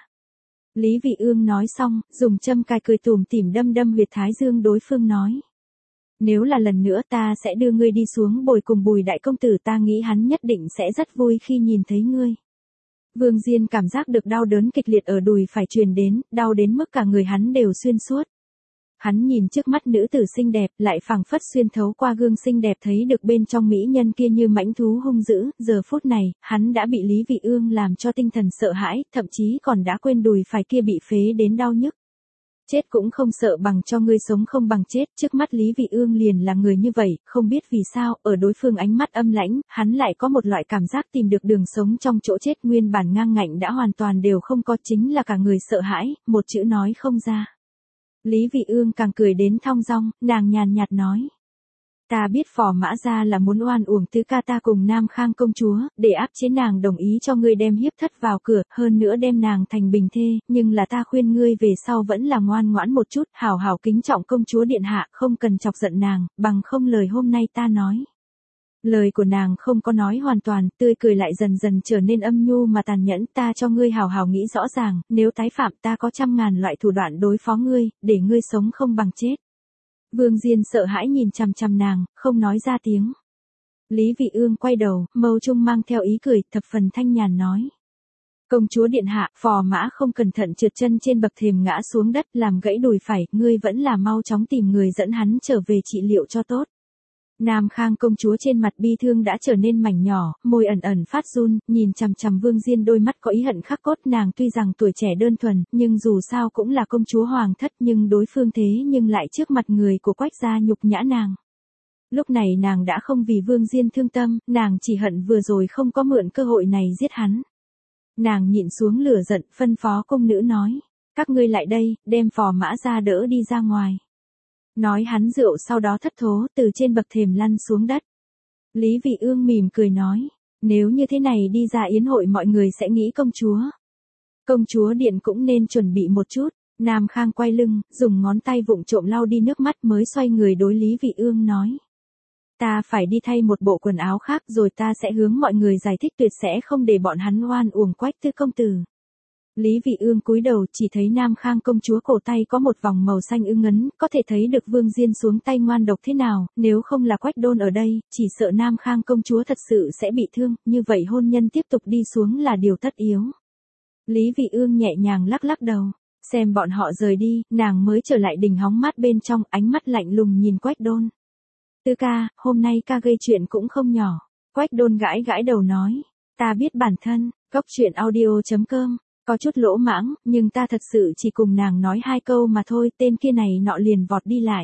Lý Vị Ương nói xong, dùng châm cài cười tủm tỉm đâm đâm huyệt thái dương đối phương nói. Nếu là lần nữa ta sẽ đưa ngươi đi xuống bồi cùng Bùi đại công tử, ta nghĩ hắn nhất định sẽ rất vui khi nhìn thấy ngươi. Vương Diên cảm giác được đau đớn kịch liệt ở đùi phải truyền đến, đau đến mức cả người hắn đều xuyên suốt. Hắn nhìn trước mắt nữ tử xinh đẹp, lại phảng phất xuyên thấu qua gương xinh đẹp thấy được bên trong mỹ nhân kia như mãnh thú hung dữ, giờ phút này, hắn đã bị Lý Vị Ương làm cho tinh thần sợ hãi, thậm chí còn đã quên đùi phải kia bị phế đến đau nhức. Chết cũng không sợ bằng cho ngươi sống không bằng chết, trước mắt Lý Vị Ương liền là người như vậy, không biết vì sao, ở đối phương ánh mắt âm lãnh, hắn lại có một loại cảm giác tìm được đường sống trong chỗ chết, nguyên bản ngang ngạnh đã hoàn toàn đều không có, chính là cả người sợ hãi, một chữ nói không ra. Lý Vị Ương càng cười đến thong dong, nàng nhàn nhạt nói. Ta biết Phò Mã Gia là muốn oan uổng tứ ca ta cùng Nam Khang công chúa, để áp chế nàng đồng ý cho ngươi đem hiếp thất vào cửa, hơn nữa đem nàng thành bình thê, nhưng là ta khuyên ngươi về sau vẫn là ngoan ngoãn một chút, hảo hảo kính trọng công chúa điện hạ, không cần chọc giận nàng, bằng không lời hôm nay ta nói. Lời của nàng không có nói hoàn toàn, tươi cười lại dần dần trở nên âm nhu mà tàn nhẫn, ta cho ngươi hào hào nghĩ rõ ràng, nếu tái phạm ta có trăm ngàn loại thủ đoạn đối phó ngươi, để ngươi sống không bằng chết. Vương Diên sợ hãi nhìn chằm chằm nàng, không nói ra tiếng. Lý Vị Ương quay đầu, mâu trung mang theo ý cười, thập phần thanh nhàn nói. Công chúa điện hạ, Phò Mã không cẩn thận trượt chân trên bậc thềm ngã xuống đất làm gãy đùi phải, ngươi vẫn là mau chóng tìm người dẫn hắn trở về trị liệu cho tốt. Nam Khang công chúa trên mặt bi thương đã trở nên mảnh nhỏ, môi ẩn ẩn phát run, nhìn chằm chằm Vương Diên đôi mắt có ý hận khắc cốt, nàng tuy rằng tuổi trẻ đơn thuần, nhưng dù sao cũng là công chúa hoàng thất, nhưng đối phương thế nhưng lại trước mặt người của Quách gia nhục nhã nàng. Lúc này nàng đã không vì Vương Diên thương tâm, nàng chỉ hận vừa rồi không có mượn cơ hội này giết hắn. Nàng nhịn xuống lửa giận, phân phó cung nữ nói, các ngươi lại đây, đem Phò Mã Gia đỡ đi ra ngoài. Nói hắn rượu sau đó thất thố từ trên bậc thềm lăn xuống đất. Lý Vị Ương mỉm cười nói, nếu như thế này đi ra yến hội mọi người sẽ nghĩ công chúa. Công chúa điện cũng nên chuẩn bị một chút. Nam Khang quay lưng, dùng ngón tay vụng trộm lau đi nước mắt mới xoay người đối Lý Vị Ương nói. Ta phải đi thay một bộ quần áo khác rồi ta sẽ hướng mọi người giải thích tuyệt sẽ không để bọn hắn oan uổng Quách tư công tử. Lý Vị Ương cúi đầu chỉ thấy Nam Khang công chúa cổ tay có một vòng màu xanh ưng ấn, có thể thấy được Vương Diên xuống tay ngoan độc thế nào, nếu không là Quách Đôn ở đây, chỉ sợ Nam Khang công chúa thật sự sẽ bị thương, như vậy hôn nhân tiếp tục đi xuống là điều tất yếu. Lý Vị Ương nhẹ nhàng lắc lắc đầu, xem bọn họ rời đi, nàng mới trở lại đình hóng mát bên trong, ánh mắt lạnh lùng nhìn Quách Đôn. Tư ca, hôm nay ca gây chuyện cũng không nhỏ. Quách Đôn gãi gãi đầu nói, ta biết bản thân, góc truyện audio chấm com. Có chút lỗ mãng, nhưng ta thật sự chỉ cùng nàng nói hai câu mà thôi, tên kia này nọ liền vọt đi lại.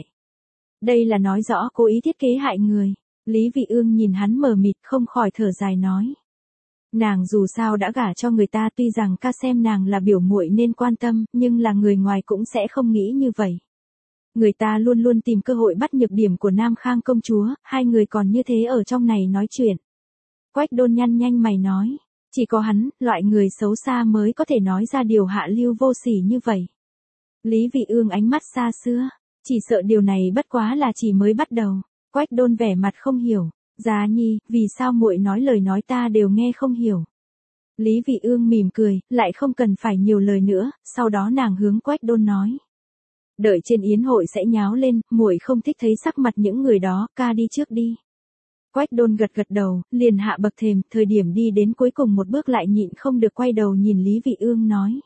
Đây là nói rõ cố ý thiết kế hại người. Lý Vị Ương nhìn hắn mờ mịt không khỏi thở dài nói. Nàng dù sao đã gả cho người ta, tuy rằng ca xem nàng là biểu muội nên quan tâm, nhưng là người ngoài cũng sẽ không nghĩ như vậy. Người ta luôn luôn tìm cơ hội bắt nhược điểm của Nam Khang công chúa, hai người còn như thế ở trong này nói chuyện. Quách Đôn nhăn nhanh mày nói. Chỉ có hắn, loại người xấu xa mới có thể nói ra điều hạ lưu vô sỉ như vậy. Lý Vị Ương ánh mắt xa xưa, chỉ sợ điều này bất quá là chỉ mới bắt đầu. Quách Đôn vẻ mặt không hiểu, Giá Nhi, vì sao muội nói lời nói ta đều nghe không hiểu. Lý Vị Ương mỉm cười, lại không cần phải nhiều lời nữa, sau đó nàng hướng Quách Đôn nói. Đợi trên yến hội sẽ nháo lên, muội không thích thấy sắc mặt những người đó, ca đi trước đi. Quách Đôn gật gật đầu, liền hạ bậc thềm, thời điểm đi đến cuối cùng một bước lại nhịn không được quay đầu nhìn Lý Vị Ương nói.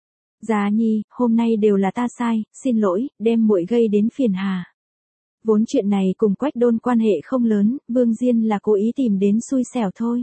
Giá Nhi, hôm nay đều là ta sai, xin lỗi, đem muội gây đến phiền hà. Vốn chuyện này cùng Quách Đôn quan hệ không lớn, Vương Diên là cố ý tìm đến xui xẻo thôi.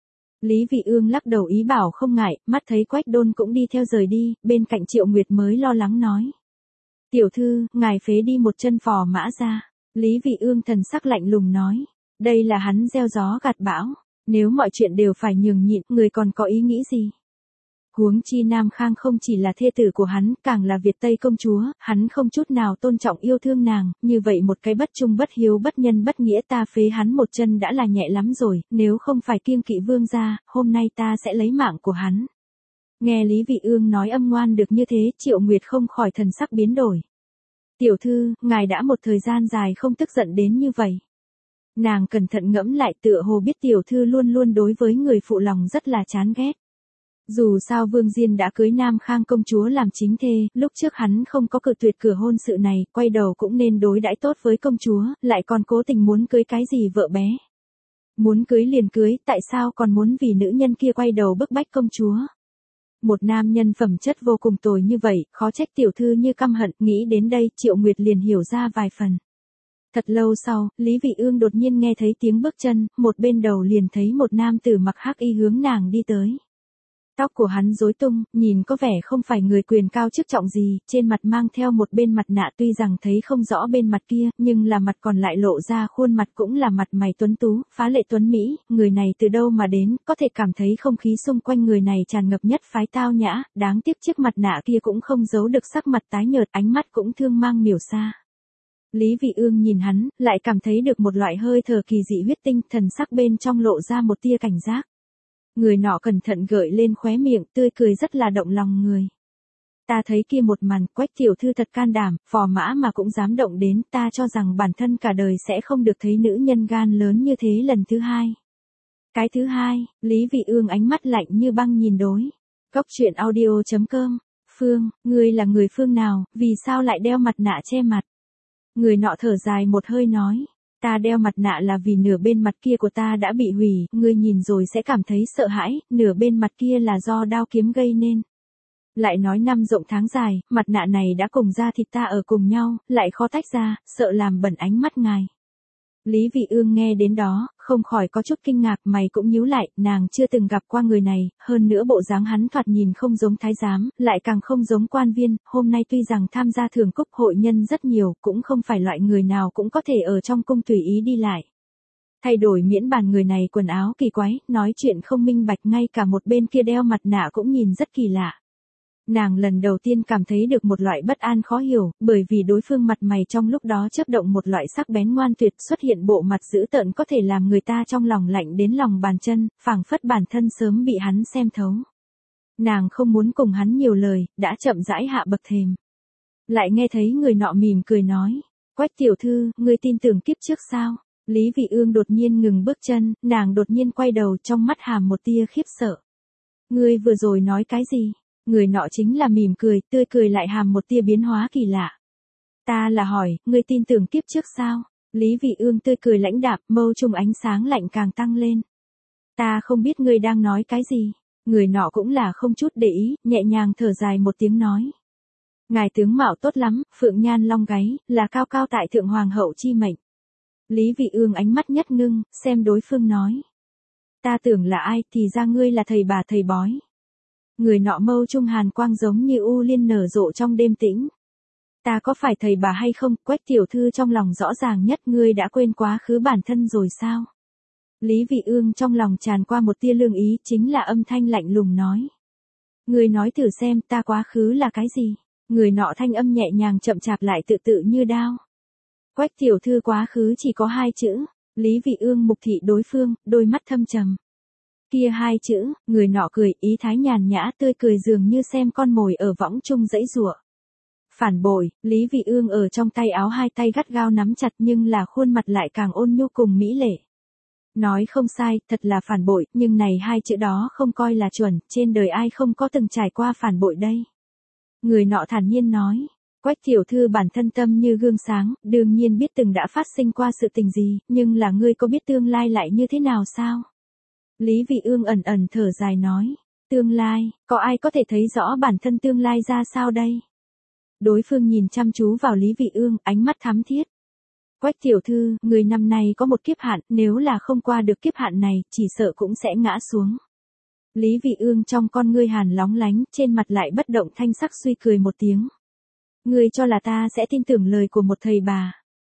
Lý Vị Ương lắc đầu ý bảo không ngại, mắt thấy Quách Đôn cũng đi theo rời đi, bên cạnh Triệu Nguyệt mới lo lắng nói. Tiểu thư, ngài phế đi một chân Phò Mã ra. Lý Vị Ương thần sắc lạnh lùng nói. Đây là hắn gieo gió gặt bão, nếu mọi chuyện đều phải nhường nhịn, người còn có ý nghĩ gì? Huống chi Nam Khang không chỉ là thê tử của hắn, càng là Việt Tây công chúa, hắn không chút nào tôn trọng yêu thương nàng, như vậy một cái bất trung bất hiếu bất nhân bất nghĩa ta phế hắn một chân đã là nhẹ lắm rồi, nếu không phải kiêng kỵ vương gia, hôm nay ta sẽ lấy mạng của hắn. Nghe Lý Vị Ương nói âm ngoan được như thế, Triệu Nguyệt không khỏi thần sắc biến đổi. Tiểu thư, ngài đã một thời gian dài không tức giận đến như vậy. Nàng cẩn thận ngẫm lại tựa hồ biết tiểu thư luôn luôn đối với người phụ lòng rất là chán ghét. Dù sao Vương Diên đã cưới Nam Khang công chúa làm chính thê, lúc trước hắn không có cự tuyệt cửa hôn sự này, quay đầu cũng nên đối đãi tốt với công chúa, lại còn cố tình muốn cưới cái gì vợ bé. Muốn cưới liền cưới, tại sao còn muốn vì nữ nhân kia quay đầu bức bách công chúa? Một nam nhân phẩm chất vô cùng tồi như vậy, khó trách tiểu thư như căm hận, nghĩ đến đây, Triệu Nguyệt liền hiểu ra vài phần. Thật lâu sau, Lý Vị Ương đột nhiên nghe thấy tiếng bước chân, một bên đầu liền thấy một nam tử mặc hắc y hướng nàng đi tới. Tóc của hắn rối tung, nhìn có vẻ không phải người quyền cao chức trọng gì, trên mặt mang theo một bên mặt nạ tuy rằng thấy không rõ bên mặt kia, nhưng là mặt còn lại lộ ra khuôn mặt cũng là mặt mày tuấn tú, phá lệ tuấn Mỹ, người này từ đâu mà đến, có thể cảm thấy không khí xung quanh người này tràn ngập nhất phái tao nhã, đáng tiếc chiếc mặt nạ kia cũng không giấu được sắc mặt tái nhợt, ánh mắt cũng thương mang miểu xa. Lý Vị Ương nhìn hắn, lại cảm thấy được một loại hơi thở kỳ dị huyết tinh, thần sắc bên trong lộ ra một tia cảnh giác. Người nọ cẩn thận gợi lên khóe miệng, tươi cười rất là động lòng người. Ta thấy kia một màn, Quách tiểu thư thật can đảm, phò mã mà cũng dám động đến, ta cho rằng bản thân cả đời sẽ không được thấy nữ nhân gan lớn như thế lần thứ hai. Cái thứ hai, Lý Vị Ương ánh mắt lạnh như băng nhìn đối. Cốc truyện audio chấm com, Phương, ngươi là người phương nào, vì sao lại đeo mặt nạ che mặt? Người nọ thở dài một hơi nói. Ta đeo mặt nạ là vì nửa bên mặt kia của ta đã bị hủy, ngươi nhìn rồi sẽ cảm thấy sợ hãi, nửa bên mặt kia là do đao kiếm gây nên. Lại nói năm rộng tháng dài, mặt nạ này đã cùng da thịt ta ở cùng nhau, lại khó tách ra, sợ làm bẩn ánh mắt ngài. Lý Vị Ương nghe đến đó, không khỏi có chút kinh ngạc, mày cũng nhíu lại, nàng chưa từng gặp qua người này, hơn nữa bộ dáng hắn thoạt nhìn không giống thái giám, lại càng không giống quan viên, hôm nay tuy rằng tham gia thường cúc hội nhân rất nhiều, cũng không phải loại người nào cũng có thể ở trong cung tùy ý đi lại. Thay đổi miễn bàn người này quần áo kỳ quái, nói chuyện không minh bạch, ngay cả một bên kia đeo mặt nạ cũng nhìn rất kỳ lạ. Nàng lần đầu tiên cảm thấy được một loại bất an khó hiểu, bởi vì đối phương mặt mày trong lúc đó chớp động một loại sắc bén ngoan tuyệt, xuất hiện bộ mặt dữ tợn có thể làm người ta trong lòng lạnh đến lòng bàn chân, phảng phất bản thân sớm bị hắn xem thấu. Nàng không muốn cùng hắn nhiều lời, đã chậm rãi hạ bậc thềm. Lại nghe thấy người nọ mỉm cười nói, Quách tiểu thư, ngươi tin tưởng kiếp trước sao? Lý Vị Ương đột nhiên ngừng bước chân, nàng đột nhiên quay đầu, trong mắt hàm một tia khiếp sợ. Ngươi vừa rồi nói cái gì? Người nọ chính là mỉm cười, tươi cười lại hàm một tia biến hóa kỳ lạ. Ta là hỏi, ngươi tin tưởng kiếp trước sao? Lý Vị Ương tươi cười lãnh đạm, mâu trung ánh sáng lạnh càng tăng lên. Ta không biết ngươi đang nói cái gì. Người nọ cũng là không chút để ý, nhẹ nhàng thở dài một tiếng nói. Ngài tướng mạo tốt lắm, phượng nhan long gáy, là cao cao tại thượng hoàng hậu chi mệnh. Lý Vị Ương ánh mắt nhất ngưng, xem đối phương nói. Ta tưởng là ai, thì ra ngươi là thầy bà thầy bói. Người nọ mâu trung hàn quang giống như u liên nở rộ trong đêm tĩnh. Ta có phải thầy bà hay không, Quách tiểu thư trong lòng rõ ràng nhất, ngươi đã quên quá khứ bản thân rồi sao? Lý Vị Ương trong lòng tràn qua một tia lương ý, chính là âm thanh lạnh lùng nói. Ngươi nói thử xem, ta quá khứ là cái gì? Người nọ thanh âm nhẹ nhàng chậm chạp lại tự tự như đao. Quách tiểu thư quá khứ chỉ có hai chữ. Lý Vị Ương mục thị đối phương, đôi mắt thâm trầm. Kia hai chữ, người nọ cười, ý thái nhàn nhã tươi cười dường như xem con mồi ở võng chung dãy giụa. Phản bội, Lý Vị Ương ở trong tay áo hai tay gắt gao nắm chặt, nhưng là khuôn mặt lại càng ôn nhu cùng mỹ lệ. Nói không sai, thật là phản bội, nhưng này hai chữ đó không coi là chuẩn, trên đời ai không có từng trải qua phản bội đây. Người nọ thản nhiên nói, Quách tiểu thư bản thân tâm như gương sáng, đương nhiên biết từng đã phát sinh qua sự tình gì, nhưng là ngươi có biết tương lai lại như thế nào sao? Lý Vị Ương ẩn ẩn thở dài nói, tương lai, có ai có thể thấy rõ bản thân tương lai ra sao đây? Đối phương nhìn chăm chú vào Lý Vị Ương, ánh mắt thắm thiết. Quách tiểu thư, người năm nay có một kiếp hạn, nếu là không qua được kiếp hạn này, chỉ sợ cũng sẽ ngã xuống. Lý Vị Ương trong con ngươi hàn lóng lánh, trên mặt lại bất động thanh sắc suy cười một tiếng. Ngươi cho là ta sẽ tin tưởng lời của một thầy bà.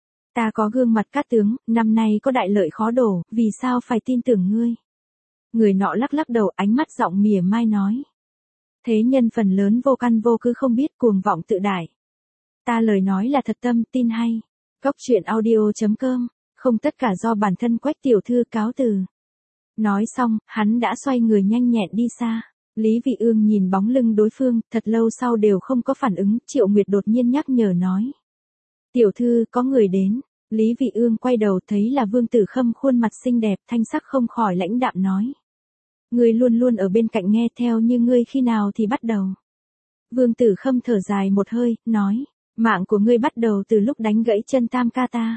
Ta có gương mặt cát tướng, năm nay có đại lợi khó đổ, vì sao phải tin tưởng ngươi? Người nọ lắc lắc đầu, ánh mắt giọng mỉa mai nói. Thế nhân phần lớn vô căn vô cứ không biết, cuồng vọng tự đại. Ta lời nói là thật tâm, tin hay. Cốc truyện audio chấm com, không tất cả do bản thân Quách tiểu thư, cáo từ. Nói xong, hắn đã xoay người nhanh nhẹn đi xa. Lý Vị Ương nhìn bóng lưng đối phương, thật lâu sau đều không có phản ứng, Triệu Nguyệt đột nhiên nhắc nhở nói. Tiểu thư, có người đến. Lý Vị Ương quay đầu thấy là Vương Tử Khâm, khuôn mặt xinh đẹp, thanh sắc không khỏi lãnh đạm nói. Ngươi luôn luôn ở bên cạnh nghe theo, như ngươi khi nào thì bắt đầu. Vương Tử Khâm thở dài một hơi, nói. Mạng của ngươi bắt đầu từ lúc đánh gãy chân tam ca ta.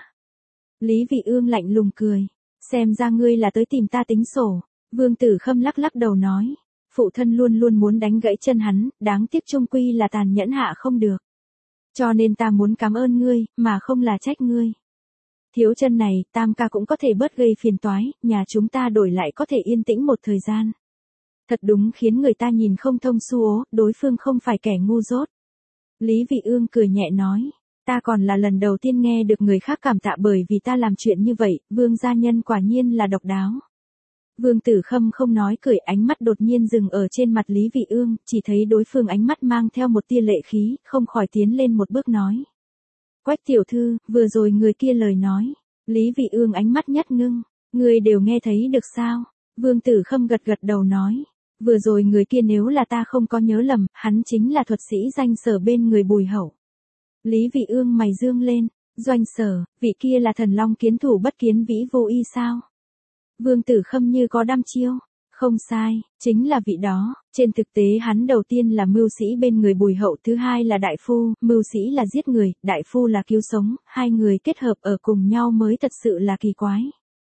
Lý Vị Ương lạnh lùng cười. Xem ra ngươi là tới tìm ta tính sổ. Vương Tử Khâm lắc lắc đầu nói. phụ thân luôn luôn muốn đánh gãy chân hắn, đáng tiếc chung quy là tàn nhẫn hạ không được. Cho nên ta muốn cảm ơn ngươi, mà không là trách ngươi. Thiếu chân này, tam ca cũng có thể bớt gây phiền toái, nhà chúng ta đổi lại có thể yên tĩnh một thời gian. Thật đúng khiến người ta nhìn không thông su ố, đối phương không phải kẻ ngu dốt. Lý Vị Ương cười nhẹ nói, ta còn là lần đầu tiên nghe được người khác cảm tạ bởi vì ta làm chuyện như vậy, Vương gia nhân quả nhiên là độc đáo. Vương Tử Khâm không nói cười, ánh mắt đột nhiên dừng ở trên mặt Lý Vị Ương, chỉ thấy đối phương ánh mắt mang theo một tia lệ khí, không khỏi tiến lên một bước nói. Quách tiểu thư, vừa rồi người kia lời nói. Lý Vị Ương ánh mắt nhất ngưng, người đều nghe thấy được sao? Vương Tử Khâm gật gật đầu nói. Vừa rồi người kia nếu là ta không có nhớ lầm, hắn chính là thuật sĩ Doanh Sở bên người Bùi Hậu. Lý Vị Ương mày dương lên, Doanh Sở, vị kia là thần long kiến thủ bất kiến vĩ vô y sao? Vương Tử Khâm như có đăm chiêu, không sai, chính là vị đó, trên thực tế hắn đầu tiên là mưu sĩ bên người Bùi Hậu, thứ hai là đại phu, mưu sĩ là giết người, đại phu là cứu sống, hai người kết hợp ở cùng nhau mới thật sự là kỳ quái.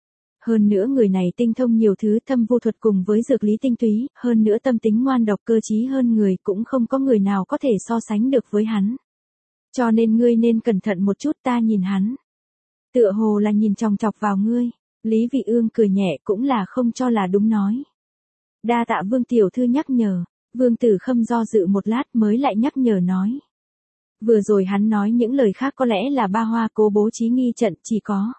Hơn nữa người này tinh thông nhiều thứ thâm vu thuật cùng với dược lý tinh túy, hơn nữa tâm tính ngoan độc cơ trí hơn người, cũng không có người nào có thể so sánh được với hắn. Cho nên ngươi nên cẩn thận một chút, ta nhìn hắn. Tựa hồ là nhìn chòng chọc vào ngươi. Lý Vị Ương cười nhẹ, cũng là không cho là đúng nói. Đa tạ Vương tiểu thư nhắc nhở. Vương Tử Khâm do dự một lát mới lại nhắc nhở nói. Vừa rồi hắn nói những lời khác có lẽ là ba hoa cố bố trí nghi trận, chỉ có.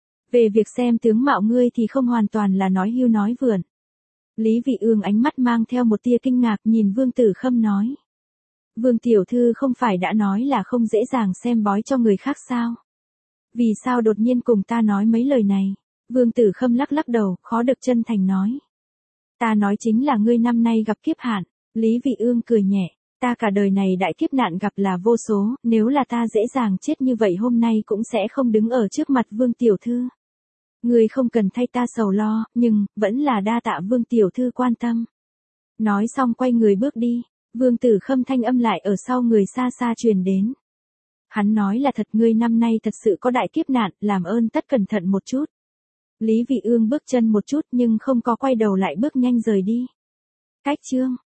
Về việc xem tướng mạo ngươi thì không hoàn toàn là nói hưu nói vượn. Lý Vị Ương ánh mắt mang theo một tia kinh ngạc nhìn Vương Tử Khâm nói. Vương tiểu thư không phải đã nói là không dễ dàng xem bói cho người khác sao? Vì sao đột nhiên cùng ta nói mấy lời này? Vương Tử Khâm lắc lắc đầu, khó được chân thành nói. Ta nói chính là ngươi năm nay gặp kiếp hạn. Lý Vị Ương cười nhẹ. Ta cả đời này đại kiếp nạn gặp là vô số, nếu là ta dễ dàng chết như vậy hôm nay cũng sẽ không đứng ở trước mặt Vương tiểu thư. Ngươi không cần thay ta sầu lo, nhưng, vẫn là đa tạ Vương tiểu thư quan tâm. Nói xong quay người bước đi, Vương Tử Khâm thanh âm lại ở sau người xa xa truyền đến. Hắn nói là thật, ngươi năm nay thật sự có đại kiếp nạn, làm ơn tất cẩn thận một chút. Lý Vị Ương bước chân một chút nhưng không có quay đầu lại bước nhanh rời đi. Cách chương